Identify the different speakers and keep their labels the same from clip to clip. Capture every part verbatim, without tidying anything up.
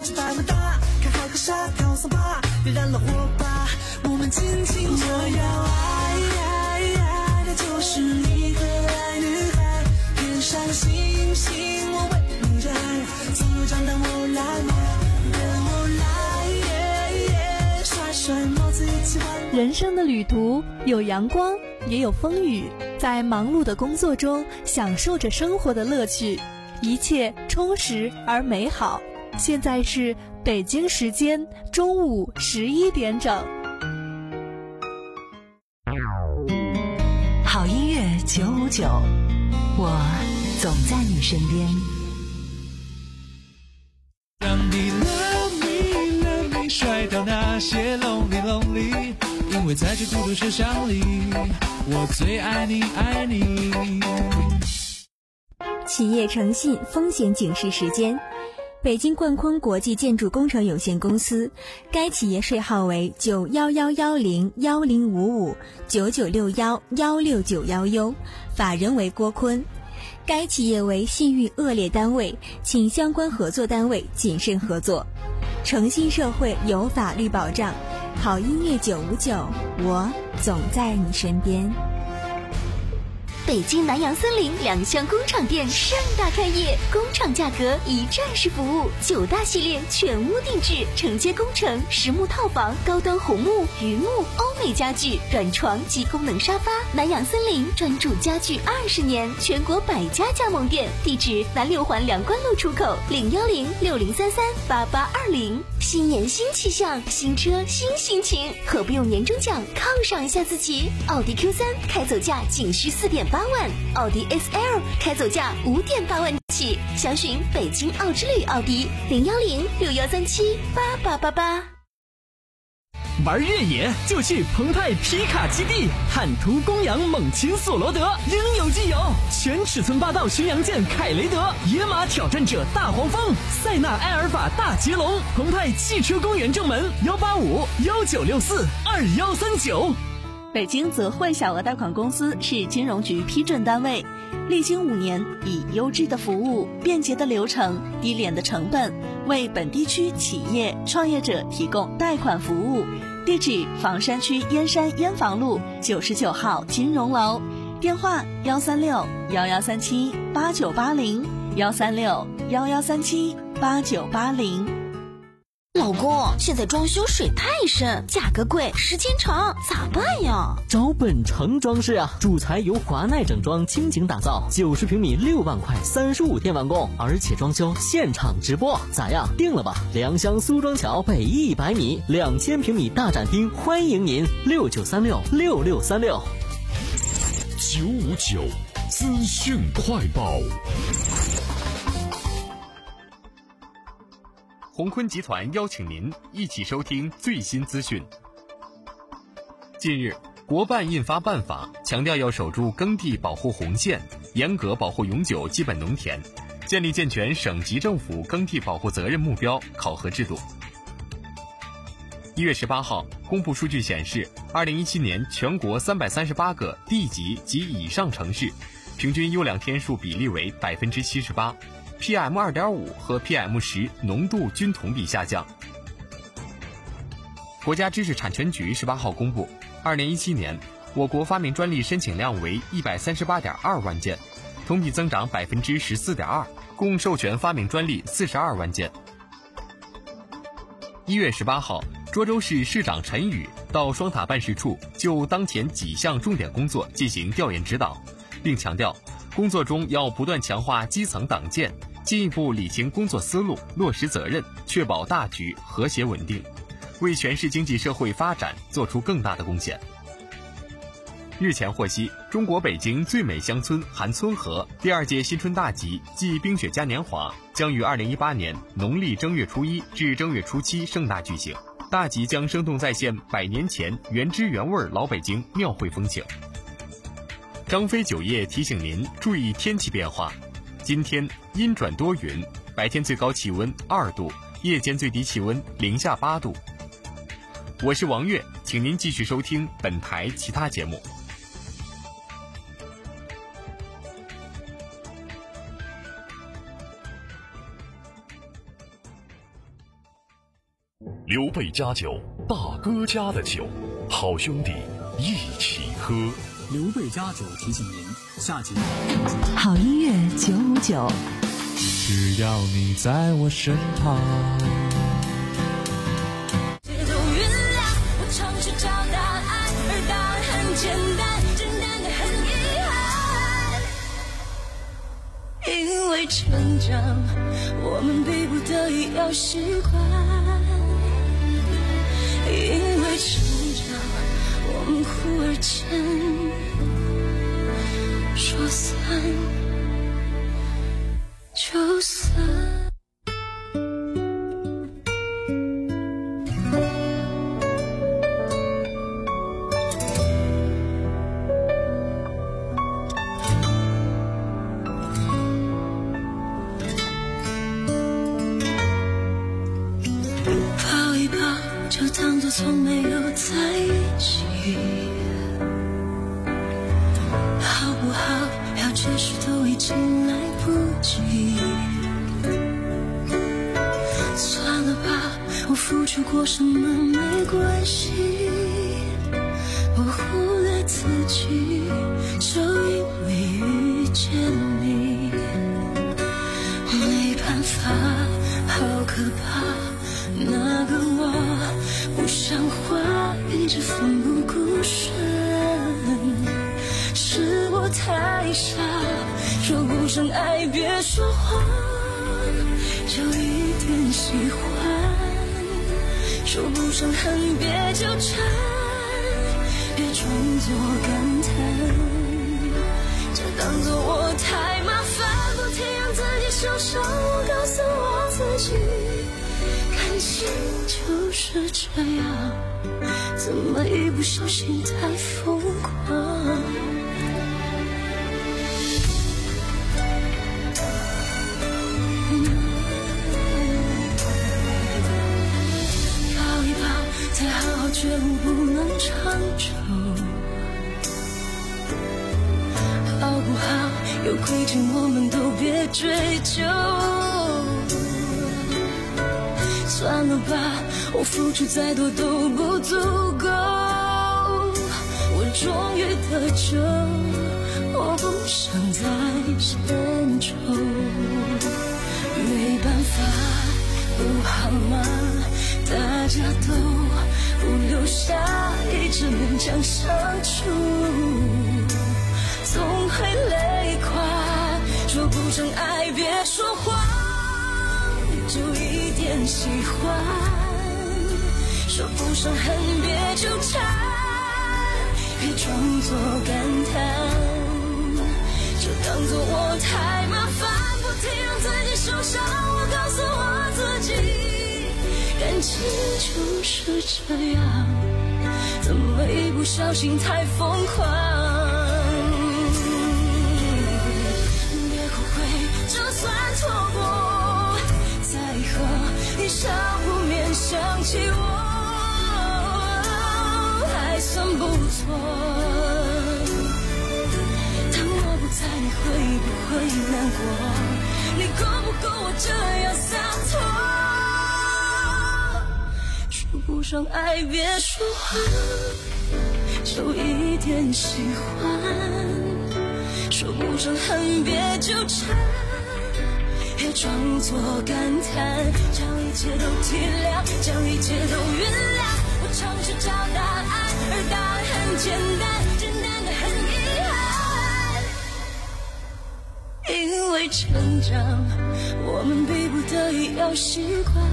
Speaker 1: 起百万大，看海和沙跳桑巴，点燃了火把，我们尽情我要爱爱爱的就是你和爱女孩，天上星星我为你摘，从头长大我来我跟我来耶耶，甩甩帽子一起玩。
Speaker 2: 人生的旅途有阳光也有风雨，在忙碌的工作中享受着生活的乐趣，一切充实而美好。现在是北京时间中午十一点整。
Speaker 3: 好音乐九五九，我总在你身边。
Speaker 4: 让你 love me love me 甩掉那些 lonely lonely， 因为在这孤独车厢里，我最爱你爱你。
Speaker 5: 企业诚信风险警示时间。北京冠坤国际建筑工程有限公司，该企业税号为九幺幺幺零幺零五五九九六幺幺六九幺 U， 法人为郭坤。该企业为信誉恶劣单位，请相关合作单位谨慎合作。诚信社会有法律保障，好音乐九五九，我总在你身边。
Speaker 6: 北京南洋森林两厢工厂店盛大开业，工厂价格一站式服务，九大系列全屋定制，承接工程、实木套房、高端红木、榆木、欧美家具、软床及功能沙发。南洋森林专注家具二十年，全国百家加盟店，地址南六环梁关路出口，零幺零六零三三八八二零。新年新气象，新车新心情，何不用年终奖犒赏一下自己？奥迪 Q 三 开走价仅需四点八万，奥迪 S L 开走价五点八万起，详询北京奥之旅奥迪零幺零六幺三七八八八八。
Speaker 7: 玩越野就去澎湃皮卡基地，汉途公羊猛禽索罗德应有尽有，全尺寸霸道巡洋舰凯雷德，野马挑战者大黄蜂，塞纳埃尔法大捷龙，澎湃汽车公园正门幺八五幺九六四二幺三九。
Speaker 2: 北京泽汇小额贷款公司是金融局批准单位，历经五年，以优质的服务、便捷的流程、低廉的成本，为本地区企业创业者提供贷款服务。地址：房山区燕山燕房路九十九号金融楼，电话：幺三六幺幺三七八九八零，幺三六幺幺三七八九八零。
Speaker 6: 老公，现在装修水太深，价格贵，时间长，咋办呀？
Speaker 8: 找本城装饰啊，主材由华奈整装倾情打造，九十平米六万块，三十五天完工，而且装修现场直播，咋样？定了吧？良乡苏庄桥北一百米，两千平米大展厅，欢迎您，六九三六六六三六。
Speaker 9: 九五九资讯快报。
Speaker 10: 鸿坤集团邀请您一起收听最新资讯。近日，国办印发办法，强调要守住耕地保护红线，严格保护永久基本农田，建立健全省级政府耕地保护责任目标考核制度。一月十八号，公布数据显示，二零一七年全国三百三十八个地级及以上城市，平均优良天数比例为百分之七十八。P M 二点五 和 P M 十 浓度均同比下降。国家知识产权局十八号公布，二零一七年我国发明专利申请量为一百三十八点二万件，同比增长百分之十四点二，共授权发明专利四十二万件。一月十八号，涿州市市长陈宇到双塔办事处就当前几项重点工作进行调研指导，并强调，工作中要不断强化基层党建，进一步理清工作思路，落实责任，确保大局和谐稳定，为全市经济社会发展做出更大的贡献。日前获悉，中国北京最美乡村韩村河第二届新春大集暨冰雪嘉年华将于二零一八年农历正月初一至正月初七盛大举行。大集将生动再现百年前原汁原味老北京庙会风情。张飞酒业提醒您注意天气变化，今天阴转多云，白天最高气温二度，夜间最低气温零下八度。我是王悦，请您继续收听本台其他节目。
Speaker 9: 刘备家酒，大哥家的酒，好兄弟一起喝。
Speaker 11: 刘备家酒提醒您，下集
Speaker 3: 好音乐九五九，
Speaker 4: 只要你在我身旁。
Speaker 1: 都原谅我尝试找答案，而答案很简单，简单的很遗憾。因为成长，我们逼不得已要习惯。因为成长，我们忽而间说散就散。抱一抱，就当作从没有在一起，好不好？要解释都已经来不及。算了吧，我付出过什么没关系，我忽略自己，就因为遇见你。没办法，好可怕，那个我不像话，一直奋不顾身，是我太傻，说不上爱别说谎，就一点喜欢，说不上恨别纠缠，别装作感叹，就当作我太麻烦，不停让自己受伤。我告诉我自己，感情就是这样，怎么一不小心太疯狂。抱一抱，再好好觉悟，不能长久。好不好？有亏欠我们都别追究。算了吧，我付出再多都不足够。我终于得救，我不想再牵愁。没办法，不好吗？大家都不留下，一直勉强相处，总会累垮。说不上爱别说谎，就一点喜欢，说不上恨别纠缠，别装作感叹，就当作我太麻烦，不停让自己受伤。我告诉我自己，感情就是这样，怎么一不小心太疯狂。别后悔，就算错过，再和你少不免想起我，还算不错。当我不在，你会不会难过？你够不够我这样洒脱？说不上爱别说谎，就一点喜欢，说不上恨别纠缠，别装作感叹，将一切都体谅，将一切都原谅。我尝试找答案，而答案很简单，简单的很遗憾。因为成长，我们逼不得已要习惯。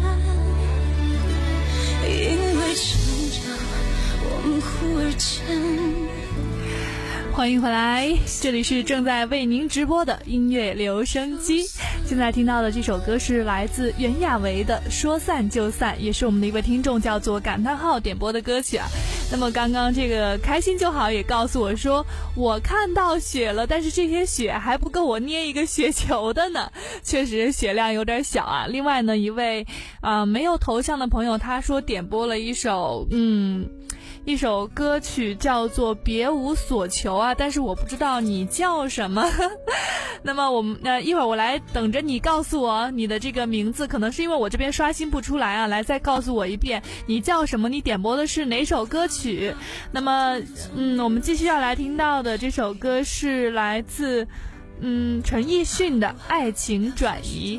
Speaker 1: 因为成长，我们忽而间。
Speaker 12: 欢迎回来，这里是正在为您直播的音乐留声机。现在听到的这首歌是来自袁娅维的《说散就散》，也是我们的一位听众叫做感叹号点播的歌曲啊。 那么刚刚这个开心就好也告诉我说，我看到雪了，但是这些雪还不够我捏一个雪球的呢，确实雪量有点小啊。另外呢，一位啊、呃、没有头像的朋友他说点播了一首嗯一首歌曲叫做别无所求啊，但是我不知道你叫什么那么我们呃一会儿我来等着你告诉我你的这个名字，可能是因为我这边刷新不出来啊，来再告诉我一遍你叫什么，你点播的是哪首歌曲。那么嗯我们继续要来听到的这首歌是来自嗯陈奕迅的《爱情转移》。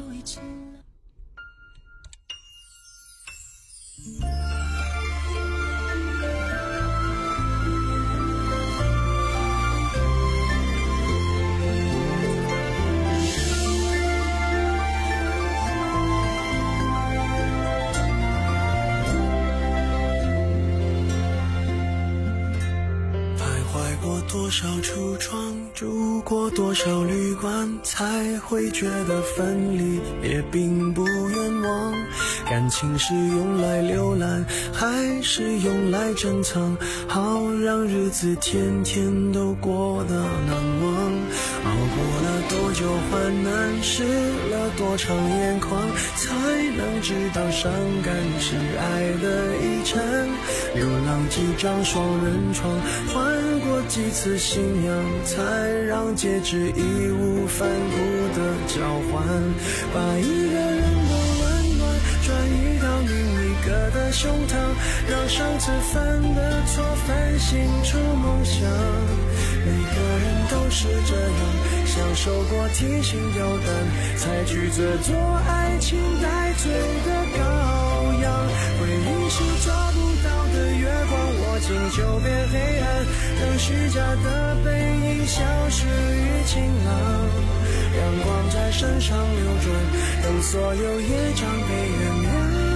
Speaker 1: 多少橱窗，住过多少旅馆，才会觉得分离也并不冤枉。感情是用来浏览，还是用来珍藏？好让日子天天都过得难忘。熬过了多久患难，湿了多长眼眶，才能知道伤感是爱的遗产。流浪几张双人床，换过几次信仰，才让戒指义无反顾的交换。把一个人的温暖转移到另一个的胸膛，让上次犯的错反省出梦想。每个人都是这样，享受过提心吊胆，才拒绝做爱情带罪的羔羊。回忆是抓不到的月光，握紧就变黑暗，让虚假的背影消失于晴朗。阳光在身上流转，等所有业障被原谅。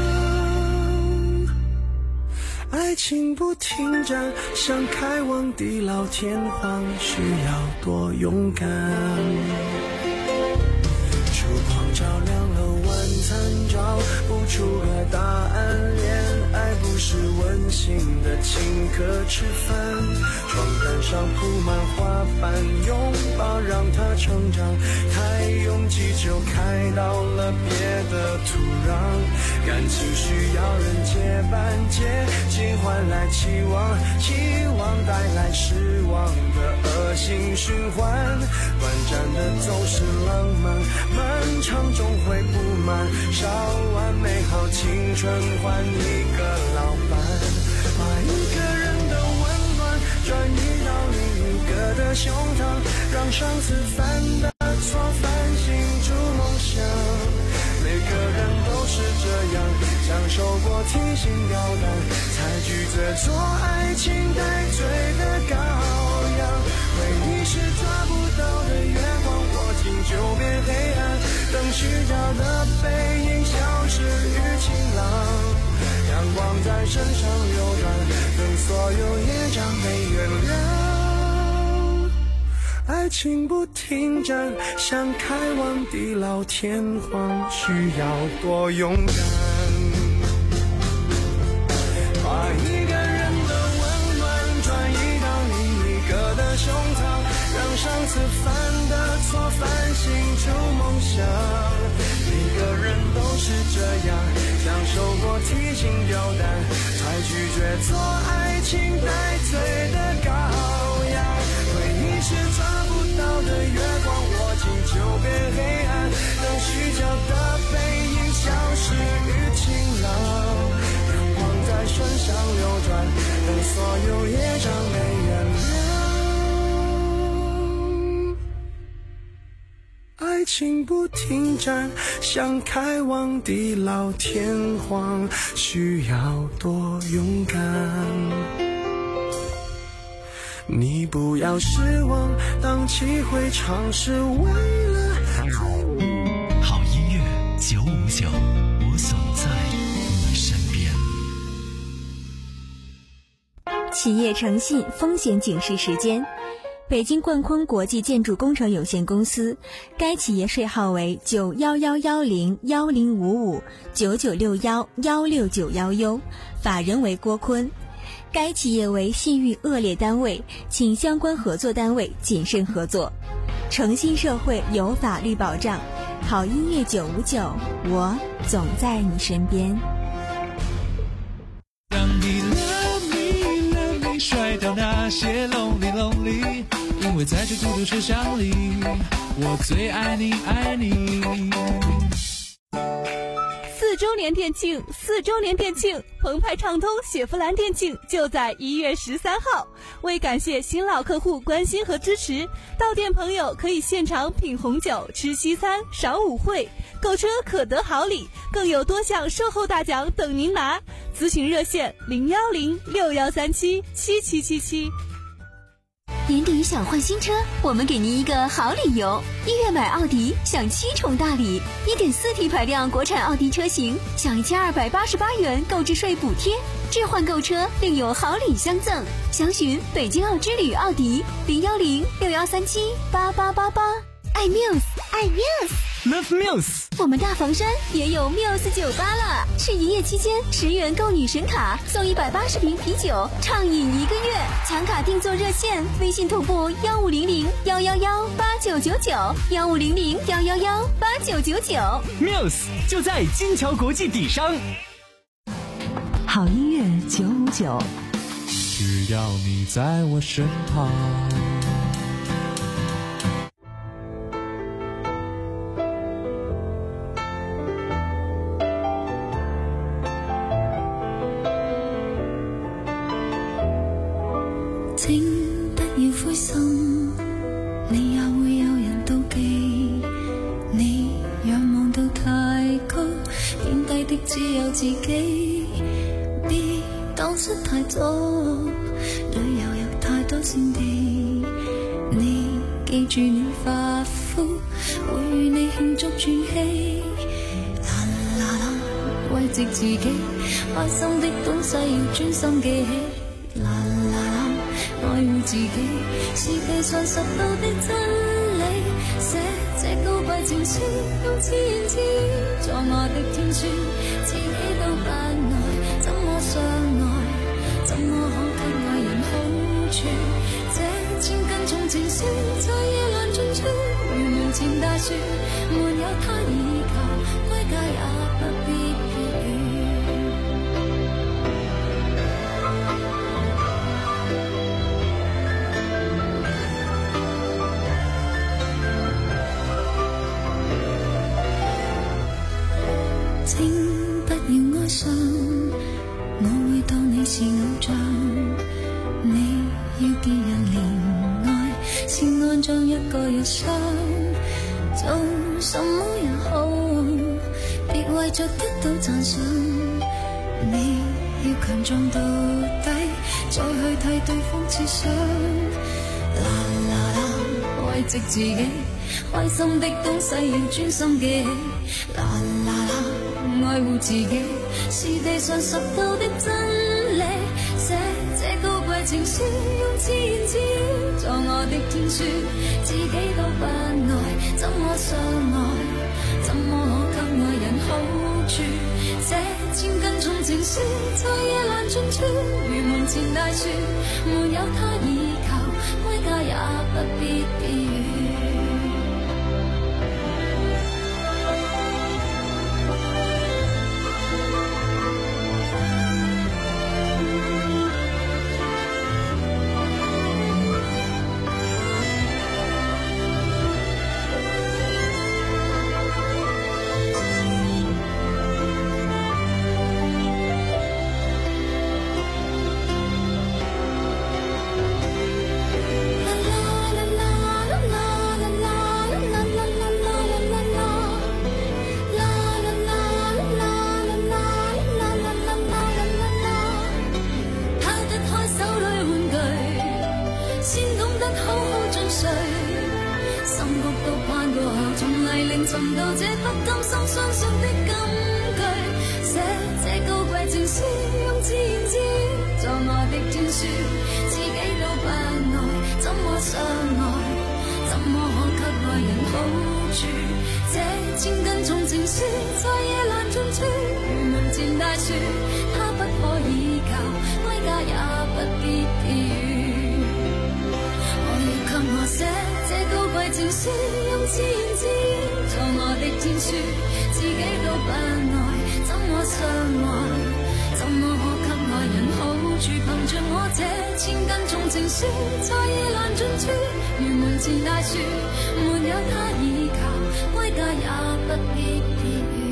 Speaker 1: 爱情不停站，想开往地老天荒，需要多勇敢。烛光照亮了晚餐，找不出个答案。恋爱不是温馨的请客吃饭，床单上铺满花瓣，拥抱让它成长。太拥挤就开到了别的土壤，感情需要人接班，接近换来期望，期望带来失望的恶性循环。短暂的总是浪漫，漫长终会不满，烧完美好青春换一个老伴。把一个人的温暖转移到另一个的胸膛，让上次犯的错反省出梦想。每个人都是这样，享受过提心吊胆，才拒绝做爱情带罪的羔羊。回忆是抓不到的月光，握紧就变黑暗，等虚假的背影消失于晴朗。阳光在身上流转，等所有业障被原谅。爱情不停站，想开往地老天荒，需要多勇敢。把一个人的温暖转移到另一个的胸膛，让上次犯的错反省出梦想。每个人都是这样，享受过提心吊胆，才拒绝做爱情带罪的羔羊。回忆是抓不到的月光，握紧就变黑暗，等虚假的背影消失于晴朗。阳光在身上流转，等所有业障被原谅。爱情不停站，想开往地老天荒，需要多勇敢。你不要失望，荡气回肠是为了
Speaker 13: 好音乐九五九，我总在你身边。
Speaker 5: 企业诚信风险警示时间。北京冠坤国际建筑工程有限公司，该企业税号为九幺幺幺零幺零五五九九六幺幺六九幺 U， 法人为郭坤。 该企业为信誉恶劣单位，请相关合作单位谨慎合作。诚信社会有法律保障，好音乐九五九，我总在你身边。
Speaker 4: 让你 love me love me 甩掉那些 lonely lonely， 因为在这孤独车厢里，我最爱你爱你。
Speaker 12: 四周年店庆，四周年店庆，澎湃畅通雪佛兰店庆就在一月十三号。为感谢新老客户关心和支持，到店朋友可以现场品红酒、吃西餐、赏舞会，购车可得好礼，更有多项售后大奖等您拿。咨询热线零幺零六幺三七七七七七。
Speaker 6: 年底想换新车，我们给您一个好理由。一月买奥迪享七重大礼， 一点四 T 排量国产奥迪车型享一千二百八十八元购置税补贴，置换购车另有好礼相赠。详询北京奥之旅奥迪零幺零六幺三七八八八八。爱 Muse， 爱 Muse，Love
Speaker 7: Muse。
Speaker 6: 我们大房山也有 Muse 酒吧了，是营业期间十元购女神卡送一百八十瓶啤酒，畅饮一个月。抢卡订座热线：微信同步幺五零零幺幺幺八九九九，幺五零零幺幺幺八九九九。
Speaker 7: Muse 就在金桥国际底商。
Speaker 3: 好音乐九五九，
Speaker 4: 只要你在我身旁。
Speaker 1: 請不要灰心，你也會有人妒忌。你仰望到太高，貶低的只有自己。別蕩失太多，旅遊有太多勝地。你記住你發膚，會與你慶祝轉機。啦啦啦，慰藉自己，開心的東西要專心記起。啦啦啦，愛護自己是地上拾到的真理，寫這高貴情書，用自言自語作我的天書，自己都不愛，怎麼相愛？怎麼可給愛人好處？這千斤重情書，在夜闌盡處，如門前大樹，沒有他倚靠，歸家也不必撇雨。請不要哀傷，我會當你是偶像。你要結人憐愛，是安葬一個憂傷。做什麼也好，別為着得到讚賞。你要強壯到底，再去替對方設想。啦啦啦，慰藉自己，開心的東西要專心記起。啦啦啦，愛護自己是地上拾到的真理，寫這高貴情書，用自言自語作我的天書，自己都不愛，怎麼相愛？怎麼可給愛人好處？這千斤重情書，在夜闌盡處，如門前大樹，沒有他倚靠，歸家也不必避雨。尋到這不甘心相信的金句，寫這高貴情書，用自言自語作我的天書，自己都不愛，怎麼相愛？怎麼可給愛人好處？這千斤重情書，在夜闌盡處，如門前大樹，他不可倚靠，歸家也不必地語。我要給我寫這高貴情書，用自言自語做我的天書，自己都不愛，怎麼相愛？怎麼可給愛人好處？憑着我這千斤重情書，再意難盡處，如門前大樹，沒有他倚靠，歸家也不必別語。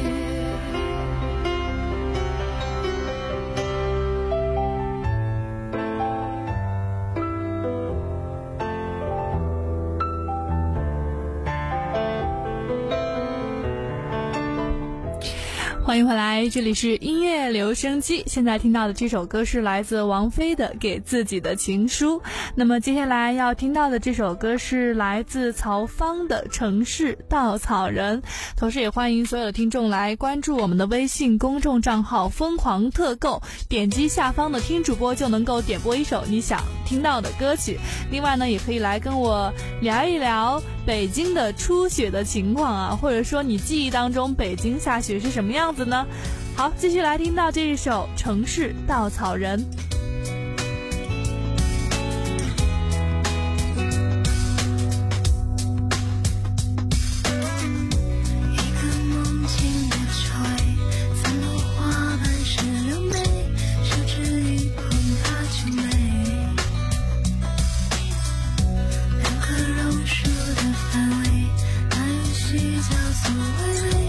Speaker 12: 欢迎回来，这里是音乐留声机。现在听到的这首歌是来自王菲的《给自己的情书》。那么接下来要听到的这首歌是来自曹芳的《城市稻草人》。同时也欢迎所有的听众来关注我们的微信公众账号疯狂特购，点击下方的听主播就能够点播一首你想听到的歌曲。另外呢，也可以来跟我聊一聊北京的初雪的情况啊，或者说你记忆当中北京下雪是什么样子呢？好，继续来听到这一首《城市稻草人》。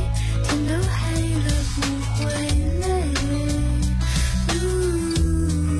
Speaker 1: 天都黑了不会累。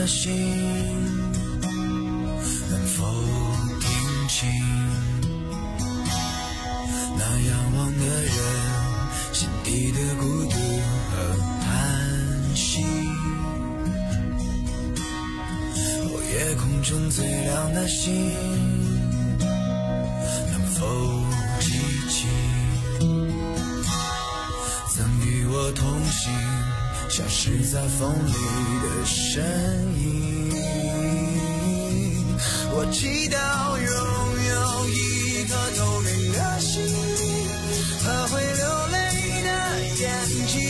Speaker 14: 的心能否听清那仰望的人心底的孤独和叹息？哦，夜空中最亮的星能否记起曾与我同行消失在风里的身影？我祈祷拥有一颗透明的心灵和会流泪的眼睛，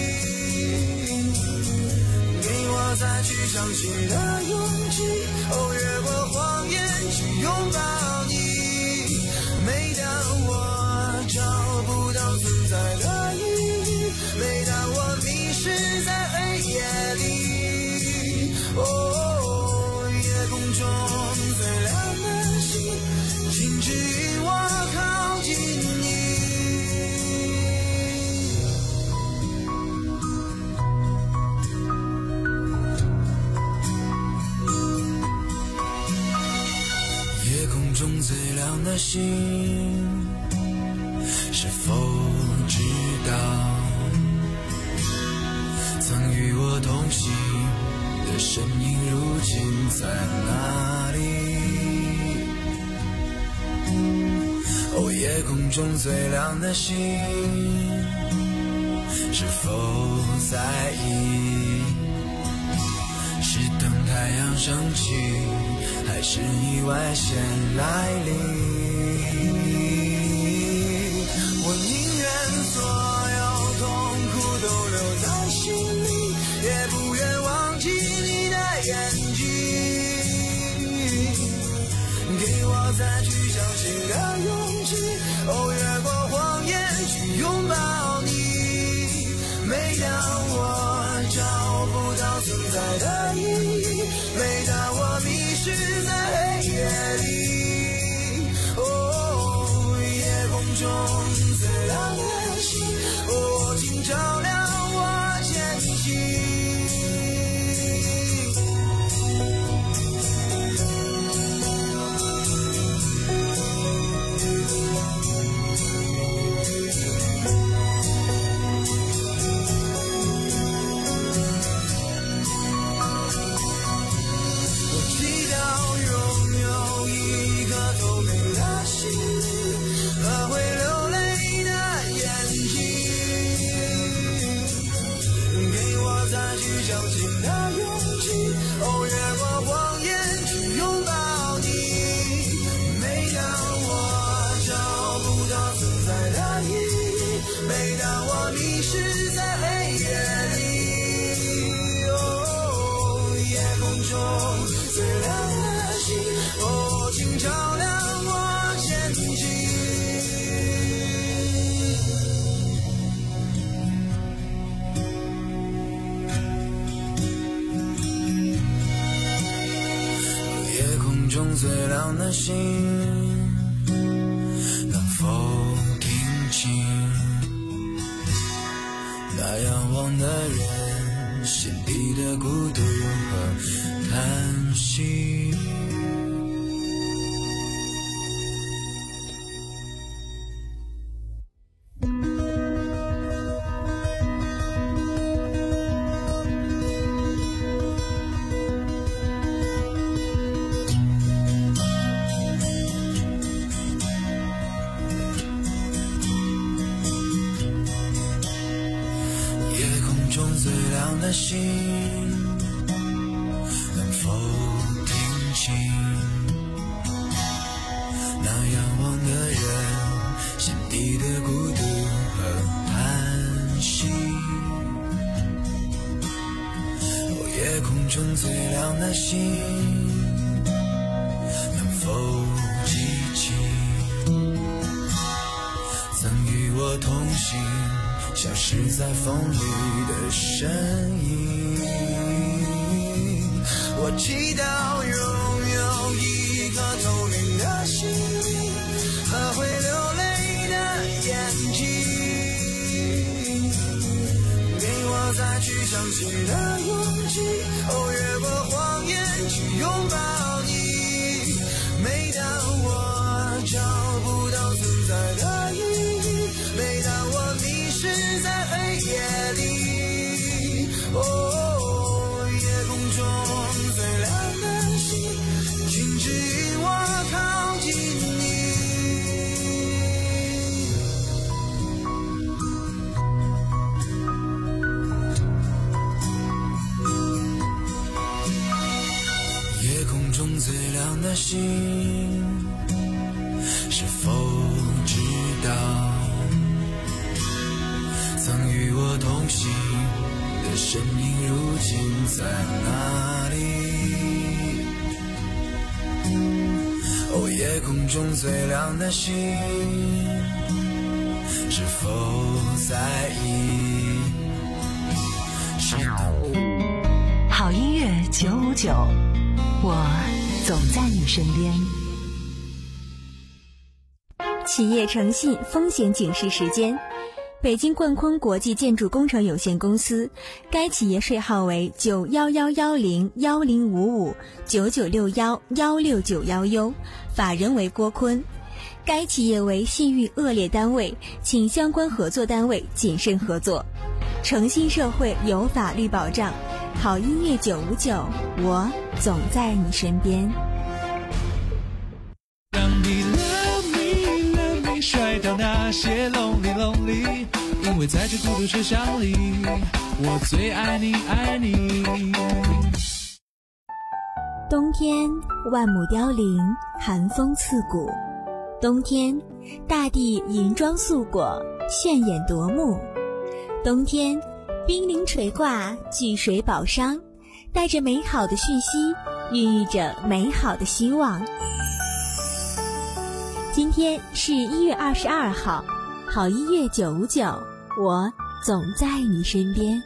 Speaker 14: 给我再去相信的勇气，哦，越过谎言去拥抱你。每当我找不到存在的意义，每当我迷失在黑夜里，哦，夜空中最亮的星，请指引我靠近你。夜空中最亮的星，是否知道曾与我同行的身影如今在哪里？哦，夜空中最亮的星，是否在意是等太阳升起，还是意外先来临？我宁愿所有痛苦都留在心里，也不愿忘记你的眼睛，给我再去相信的勇气，哦，越过谎言去拥抱你。每当我找不到存在的意义，每当我迷失在黑夜里，哦，夜空中最亮的星，哦，请照亮我前行。最亮的星能否听清那仰望的人心底的孤独和叹息？的心能否听清那仰望的人心底的孤独和叹息？哦，夜空中最亮的星能否记起曾与我同行消失在风里的身影？我祈祷拥有一颗透明的心灵和会流泪的眼睛，给我再去相信的勇气，哦，越过谎言去拥抱你。每当我找不到存在的意义，每当我迷失在黑夜里，哦，夜空中最亮的星，请指引我靠近你。夜空中最亮的星，是否知道曾与我同行的身影如今在哪里？哦，夜空中最亮的星，是否在意？
Speaker 3: 好音乐九五九，我总在你身边。
Speaker 5: 企业诚信风险警示时间。北京冠坤国际建筑工程有限公司，该企业税号为九幺幺幺零幺零五五九九六幺幺六九幺 U， 法人为郭坤。该企业为信誉恶劣单位，请相关合作单位谨慎合作。诚信社会有法律保障，好音乐九五九，我总在你身边。
Speaker 4: 让你 love me love me 甩掉那些 lonely lonely， 因为在这孤独车厢里，我最爱你爱你。
Speaker 5: 冬天万亩凋零，寒风刺骨。冬天大地银装素裹，炫眼夺目。冬天冰凌垂挂，聚水宝商，带着美好的讯息，孕育着美好的希望。今天是一月二十二号，好音乐九五九，我总在你身边。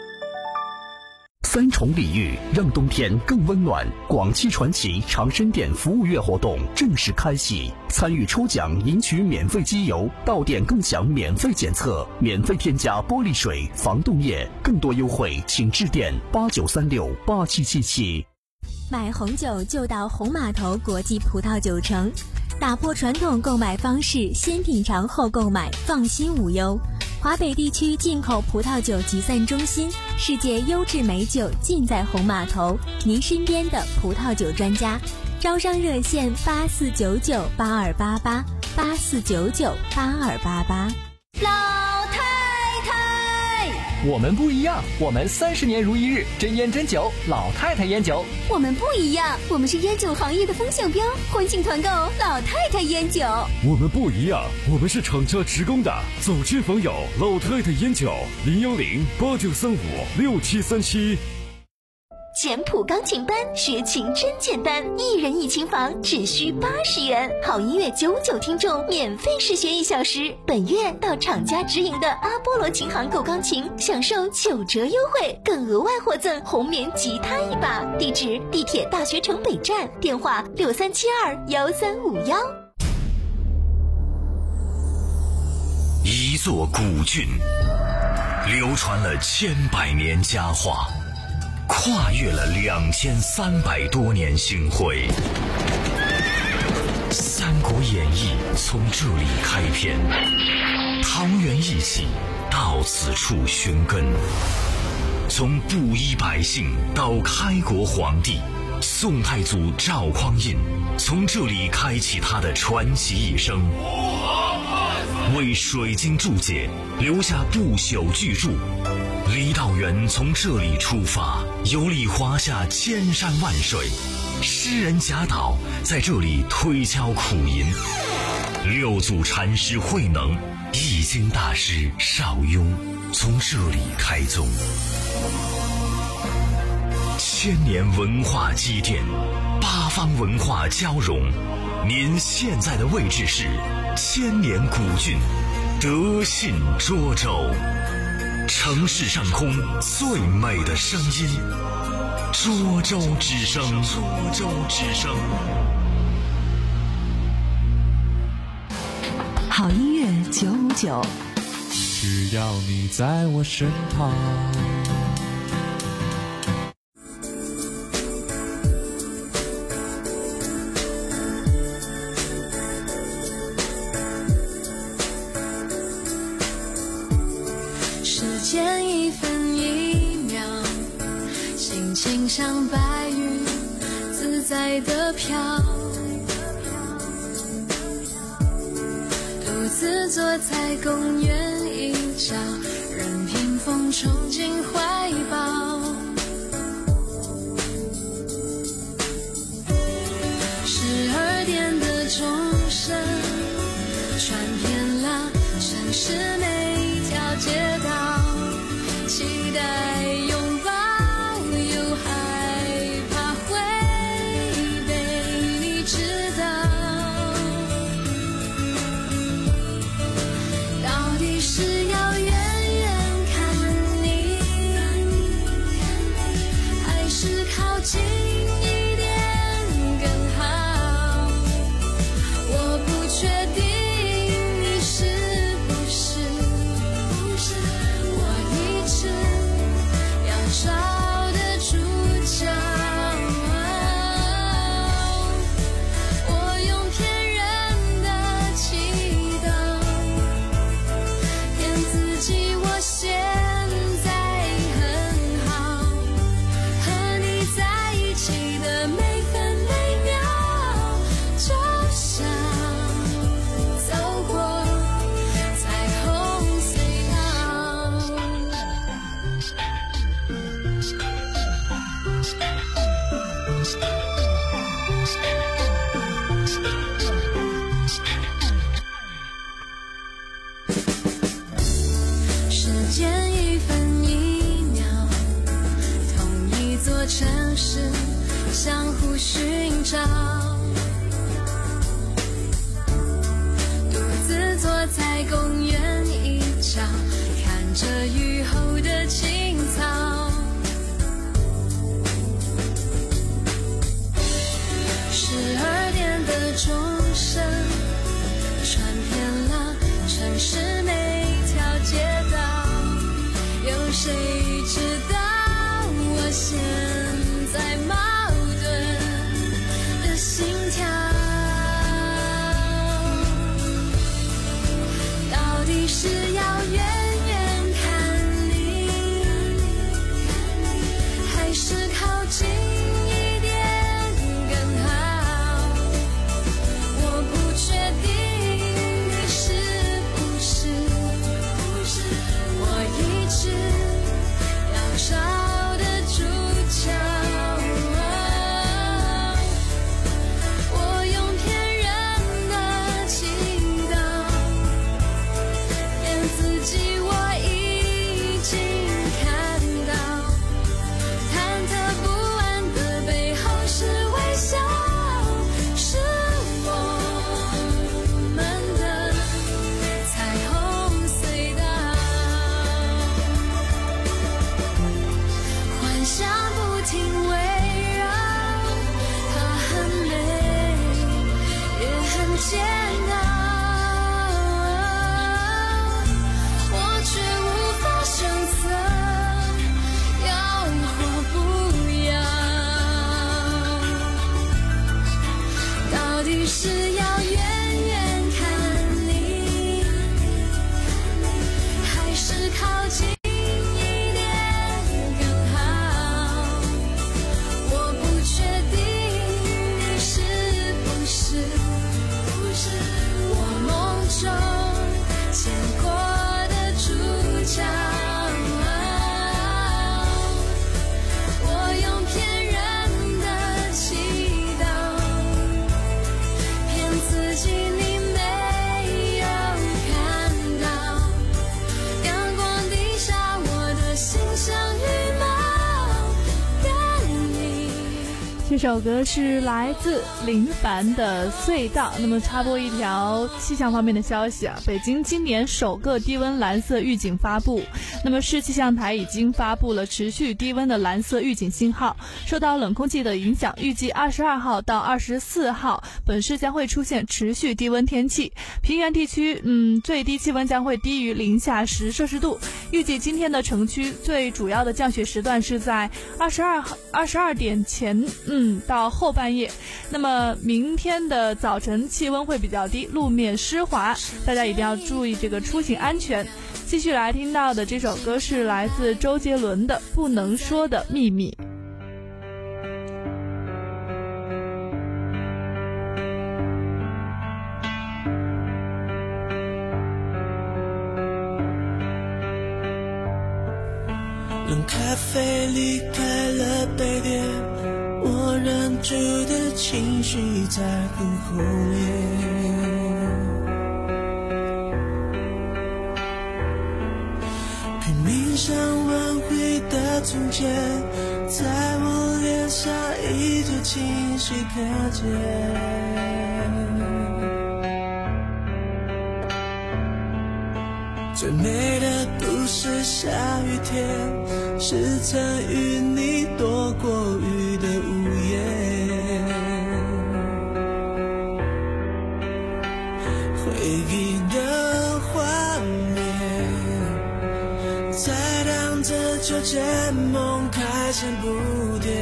Speaker 15: 三重礼遇，让冬天更温暖。广汽传祺长生店服务月活动正式开启，参与抽奖赢取免费机油，到店更享免费检测，免费添加玻璃水、防冻液。更多优惠请致电八九三六八七七七。
Speaker 5: 买红酒就到红码头国际葡萄酒城，打破传统购买方式，先品尝后购买，放心无忧。华北地区进口葡萄酒集散中心，世界优质美酒尽在红码头，您身边的葡萄酒专家。招商热线八四九九八二八八八四九九八二八八。
Speaker 6: 老太太，
Speaker 7: 我们不一样，我们三十年如一日，真烟真酒，老太太烟酒。
Speaker 6: 我们不一样，我们是烟酒行业的风向标，欢庆团购老太太烟酒。
Speaker 9: 我们不一样，我们是厂家直供的，走亲访友，老太太烟酒，零幺零八九三五六七三七。
Speaker 6: 简谱钢琴班，学琴真简单，一人一琴房只需八十元，好音乐九九听众免费试学一小时。本月到厂家直营的阿波罗琴行购钢琴，享受九折优惠，更额外获赠红棉吉他一把。地址：地铁大学城北站，电话六三七二幺三五幺。
Speaker 13: 一座古郡，流传了千百年佳话，跨越了两千三百多年星辉。《三国演义》从这里开篇，桃园义气到此处寻根。从布衣百姓到开国皇帝，宋太祖赵匡胤从这里开启他的传奇一生，为水晶注解，留下不朽巨著。李道元从这里出发，游历华夏千山万水，诗人贾岛在这里推敲苦吟，六祖禅师慧能、易经大师邵雍从这里开宗。千年文化积淀，八方文化交融。您现在的位置是千年古郡德信涿州，城市上空最美的声音，涿州之声。涿州之声。
Speaker 3: 好音乐九五九，
Speaker 4: 只要你在我身旁。
Speaker 1: 像白云自在地飘，独自坐在公园一角，任凭风冲进怀抱。十二点的钟声传遍了城市每一条街道，期待拥抱又害怕会被你知道，到底是要远远看你，还是靠近一点更好？我不确定你是不是我一直要找的主角。我用骗人的祈祷骗自己我现在很好，和你在一起的每分每秒就像走过彩虹隧道。时间一分一秒，同一座城市相互寻找，独自坐在公园一角，看着雨后的青草。十二点的钟声传遍了城市每一条街道，有谁知道我现在矛盾的心跳？到底是要远远看你，还是靠近一点更好？我不确定你是不是我一直要找的主角。我用骗人的祈祷骗自己我已经看到，忐忑不安的背后是微笑，是我们的彩虹隧道。幻想不停围绕，它很美也很煎熬，我却无法选择要或不要。到底是要远远看你，还是靠近一点更好？我不确定你是不是我梦中见过的主角。我用骗人的祈祷骗自己你没有看到，阳光底下我的心像羽毛跟你。
Speaker 12: 这首歌是来自林凡的《隧道》。那么插播一条气象方面的消息啊，北京今年首个低温蓝色预警发布。那么市气象台已经发布了持续低温的蓝色预警信号，受到冷空气的影响，预计二十二号到二十四号本市将会出现持续低温天气，平原地区嗯最低气温将会低于零下十摄氏度。预计今天的城区最主要的降雪时段是在二十二二十二点前嗯到后半夜。那么明天的早晨气温会比较低，路面湿滑，大家一定要注意这个出行安全。继续来听到的这首歌是来自周杰伦的《不能说的秘密》。
Speaker 1: 冷咖啡离开了杯垫，我忍住的情绪在很后面。拼命想挽回的从前，在我脸上依旧清晰可见。最美的不是下雨天，是曾与你躲过雨的午夜。回忆的画面在荡着秋千，梦开成蝴蝶。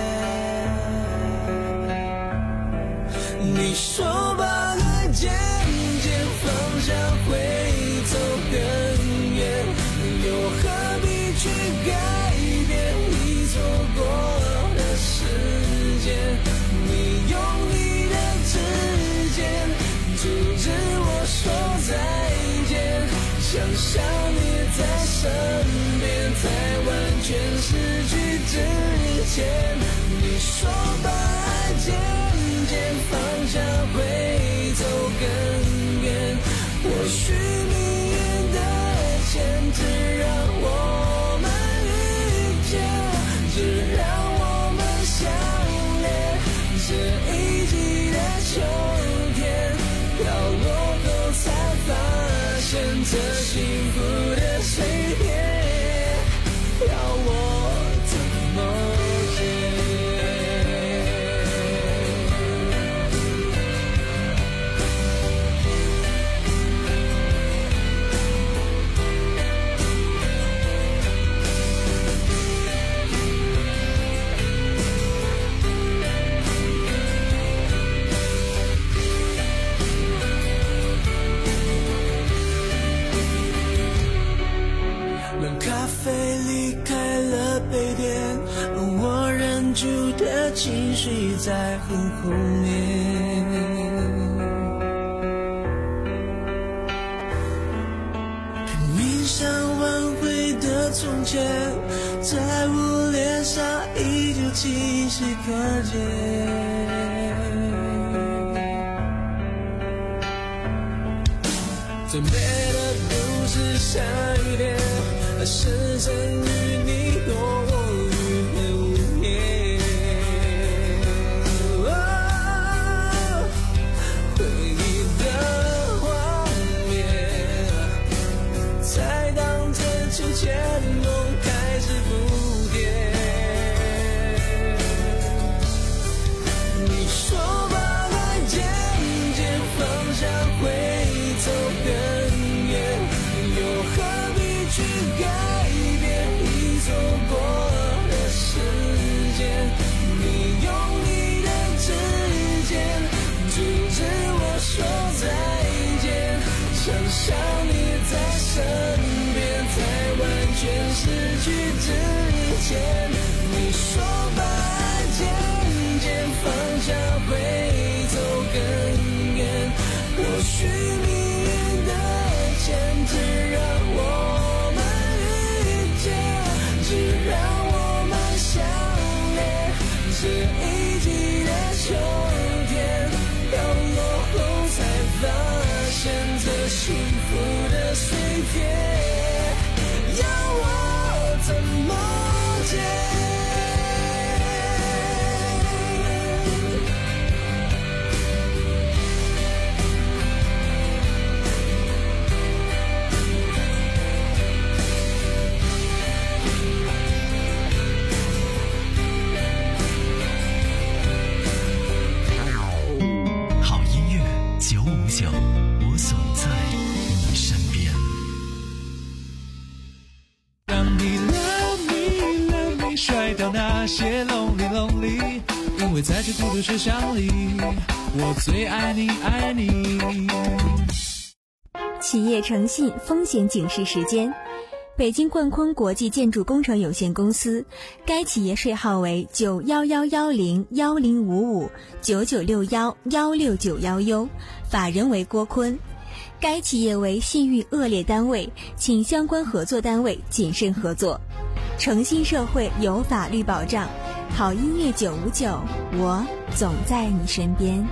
Speaker 1: 你说把爱渐渐放下会走更远，又何必去改变你错过的时间？你用你的指尖阻止我说再见，想象你在身边，在完全失去之前。你说把爱渐渐放下会走更远，或许命运的牵制让我们遇见，只让我们相恋。这一季的秋天飘落后才发现，这幸福的碎片要我怎么情绪在很后面，拼命想挽回的从前，在我脸上依旧清晰可见。最美的不是下雨天，而是曾与你躲过雨的午夜。秋千梦开始蝴蝶，你说把爱渐渐放下会走更远，又何必去改变已错过的时间？你用你的指尖阻止我说再见，想象你在身边，在完全失去之前。你说把爱渐渐放下会走更远，或许命运的牵制让我们遇见，只让我们相恋。这一季的秋天飘落后才发现，这幸福的碎片要我怎么解？
Speaker 13: 好音乐九五九，我总在你身边。
Speaker 4: 让你 love me love me 甩掉那些 lonely lonely， 因为在这孤独车厢里，我最爱你爱你。
Speaker 5: 企业诚信风险警示时间。北京冠坤国际建筑工程有限公司，该企业税号为九幺幺幺零幺零五五九九六幺幺六九幺 U， 法人为郭坤。该企业为信誉恶劣单位，请相关合作单位谨慎合作。 诚信社会有法律保障。好音乐九五九，我总在你身边。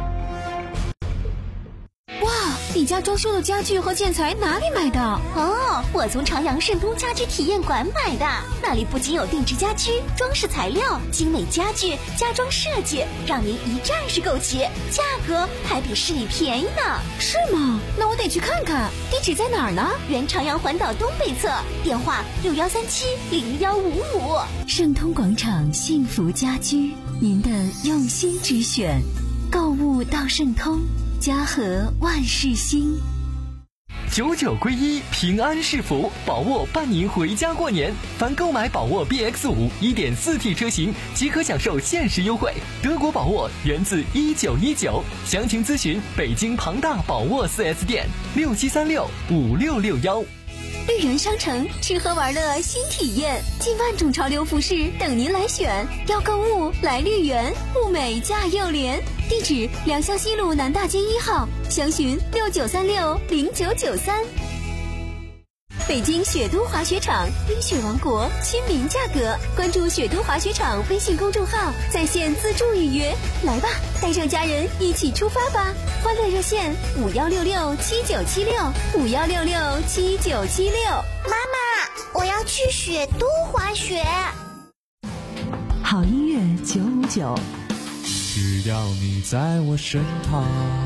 Speaker 6: 哇，你家装修的家具和建材哪里买的？哦，我从长阳盛通家居体验馆买的。那里不仅有定制家居、装饰材料、精美家具、家装设计，让您一站式购齐，价格还比市里便宜呢。是吗？那我得去看看。地址在哪儿呢？原长阳环岛东北侧，电话六幺三七零幺五五。
Speaker 3: 盛通广场幸福家居，您的用心之选。购物到盛通，家和万事兴。
Speaker 7: 九九归一，平安是福，宝沃伴您回家过年。凡购买宝沃 B X 五 一点四 T 车型，即可享受限时优惠。德国宝沃源自一九一九，详情咨询北京庞大宝沃 四 S 店六七三六五六六幺。
Speaker 6: 绿源商城吃喝玩乐新体验，近万种潮流服饰等您来选。要购物来绿源，物美价又廉。地址：良乡西路南大街一号，详询六九三六零九九三。北京雪都滑雪场，冰雪王国，亲民价格。关注雪都滑雪场微信公众号，在线自助预约。来吧，带上家人一起出发吧！欢乐热线五幺六六七九七六五幺六六七九七六。
Speaker 16: 妈妈，我要去雪都滑雪。
Speaker 3: 好音乐九五九，
Speaker 4: 只要你在我身旁。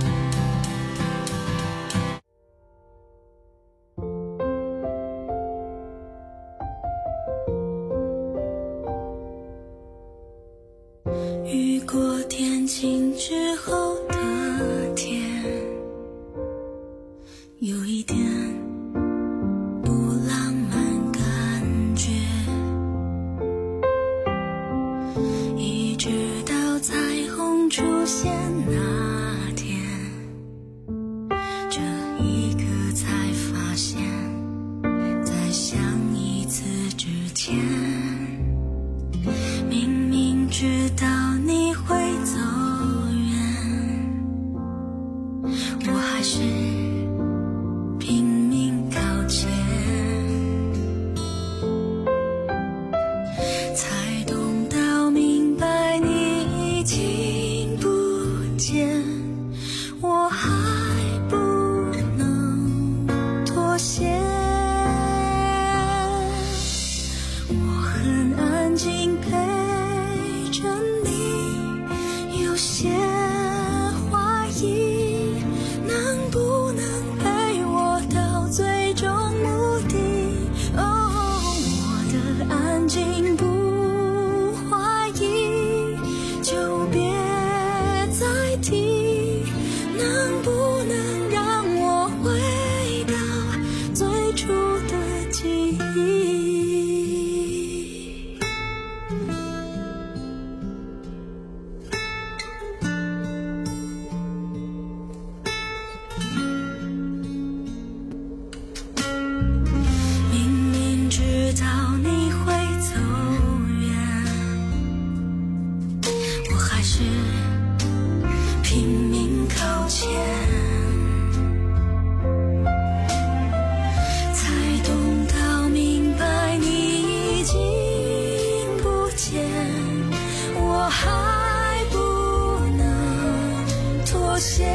Speaker 1: 雨过天晴之后的天，有一点不浪漫感觉，一直到彩虹出现那天，这一刻才发现，在相遇次之前，明明知道你会走远，我还是拼命靠前，才懂到明白你已经不见，我还不能妥协。我很安静陪着你，有些怀疑能不能陪我到最终目的。哦，我的安静不怀疑，就别再提，能不能让我回到最初的记忆。明明知道你会走远，我还是拼命靠前，才懂到明白你已经不见，我还不能妥协。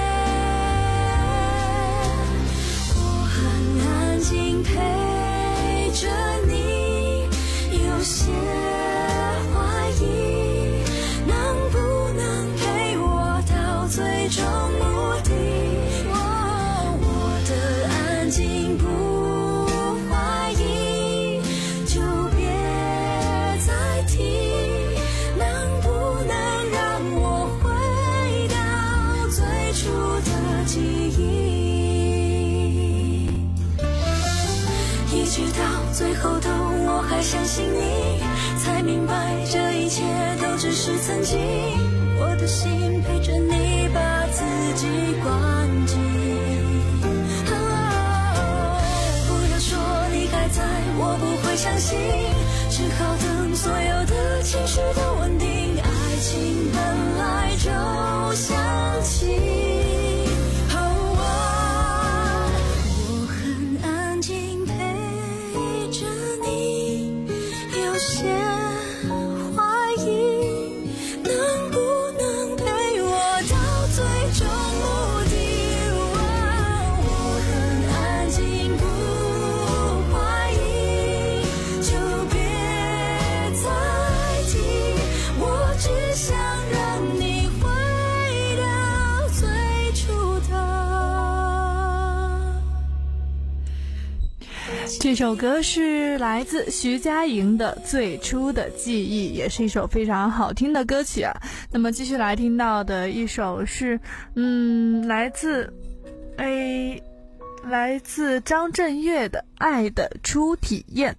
Speaker 1: 我很安静陪着你，有些怀疑能不能陪我到最终目的。哦，我的安静不怀疑，就别再提，能不能让我回到最初的记忆。一直到最后都我还相信你，才明白这一切都只是曾经。我的心陪着你，把自己关紧。哦，不要说你还在，我不会相信，只好等所有的情绪都稳定。爱情本来就像情。我很安静陪着你，
Speaker 12: 这首歌是来自徐佳莹的《最初的记忆》，也是一首非常好听的歌曲啊。那么继续来听到的一首是，嗯，来自，哎，来自张震岳的《爱的初体验》。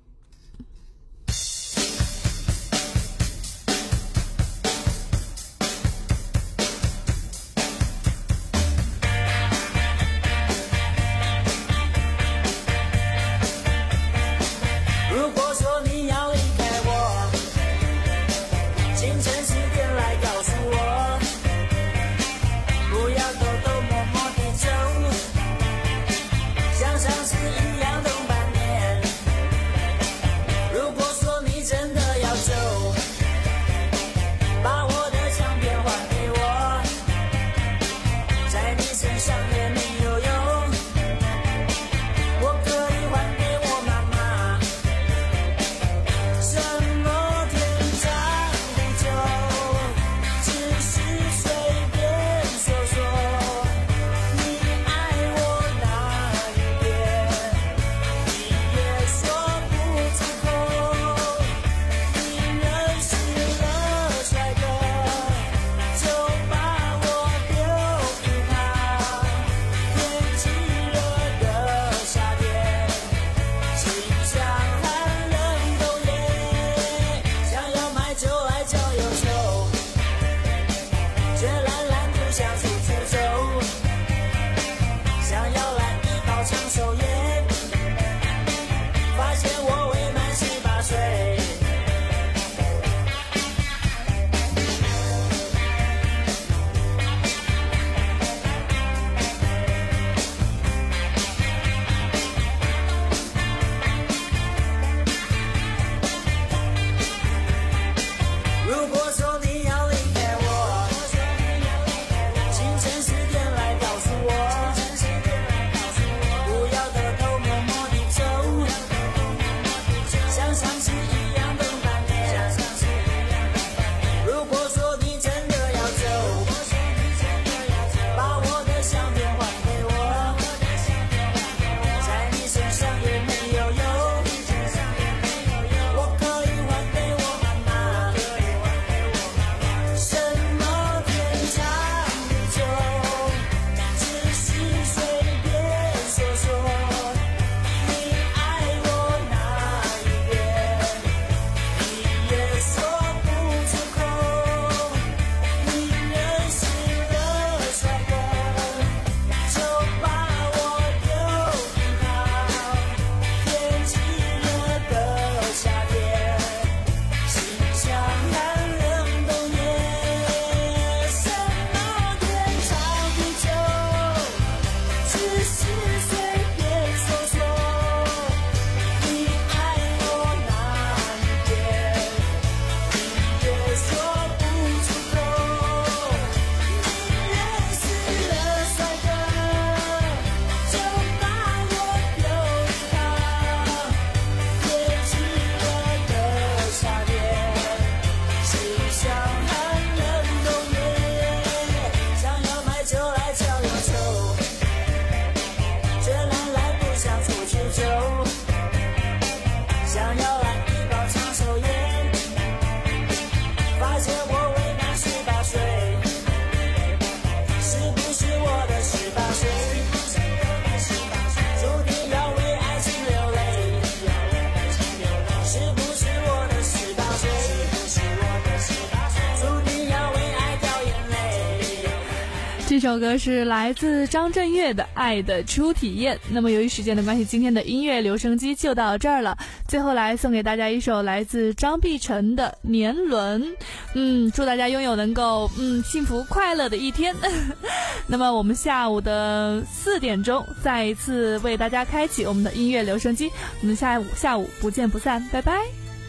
Speaker 12: 这首歌是来自张震岳的《爱的初体验》。那么由于时间的关系，今天的音乐留声机就到这儿了。最后来送给大家一首来自张碧晨的《年轮》。嗯，祝大家拥有能够嗯幸福快乐的一天。那么我们下午的四点钟再一次为大家开启我们的音乐留声机，我们下午下午不见不散，拜拜。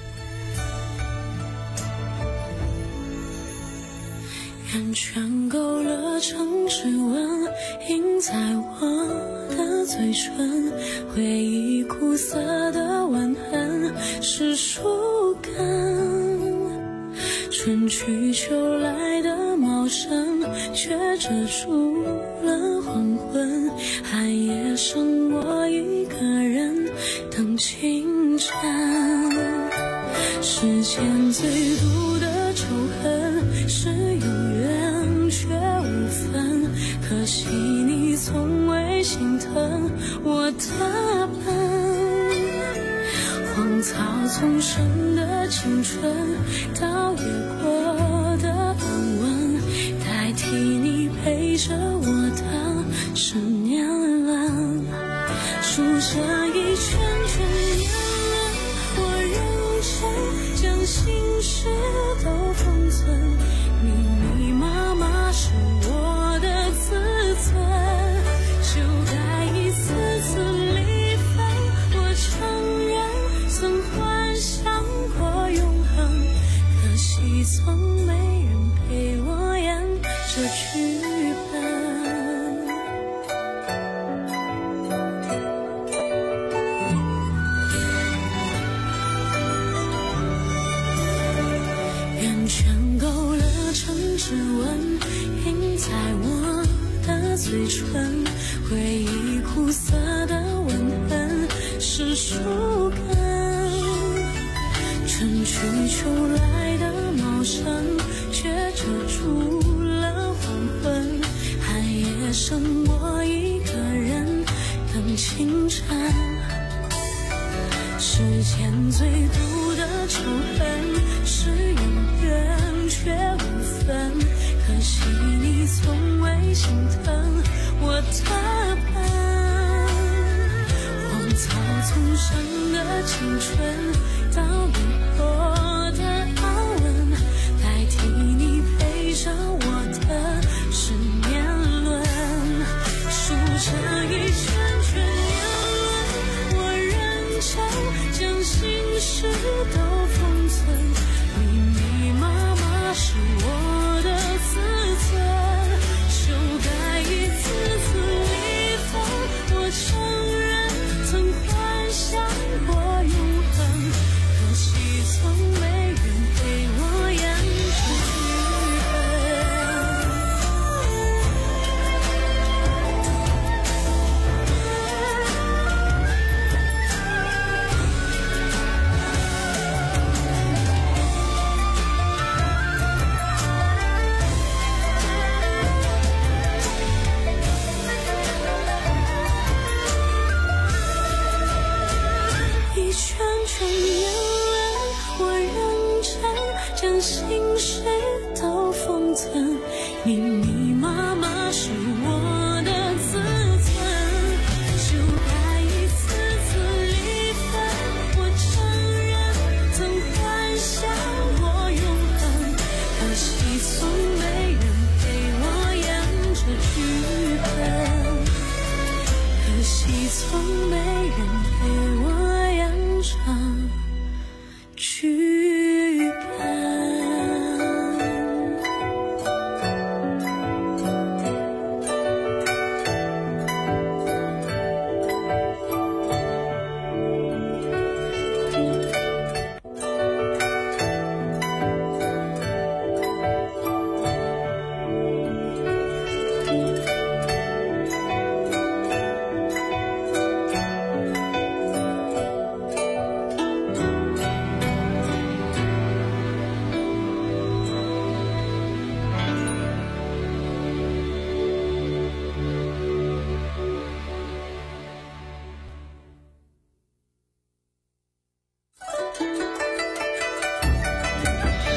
Speaker 1: 圆圈勾勒成指纹，印在我的嘴唇，回忆苦涩的吻痕是树根，春去秋来的茂盛却遮住了黄昏，寒夜剩我一个人等青山。世间最毒的仇恨是有缘却无分，可惜你从未心疼我的笨。荒草丛生的青春，倒也过的安稳，代替你陪着我的是年轮。数着一圈圈年轮，我认真将心事都封存，密密麻麻是我的自尊。就该一次次离分，我承认曾幻想过永恒，可惜从没人陪我演这剧本。圆圈勾勒成指纹，印在我的嘴唇，回忆苦涩的吻痕是树根。春去秋来的茂盛，却遮住了黄昏，寒夜剩我一个人等清晨。世间最毒的仇恨是有缘却无分，可惜你从未心疼我的笨。荒草丛生的青春，倒也过的安稳，代替你陪着我的是年轮。数着一圈圈年轮，我认真将心事都封存，密密麻麻是我的自尊。就该一次次离分，我承认曾幻想过永恒，可惜从没人陪我演这剧本。一圈圈年轮，我认真将心事都封存，密密麻麻是我的自尊。就该一次次离分，我承认曾幻想过永恒，可惜从没人陪我演这剧本，可惜从没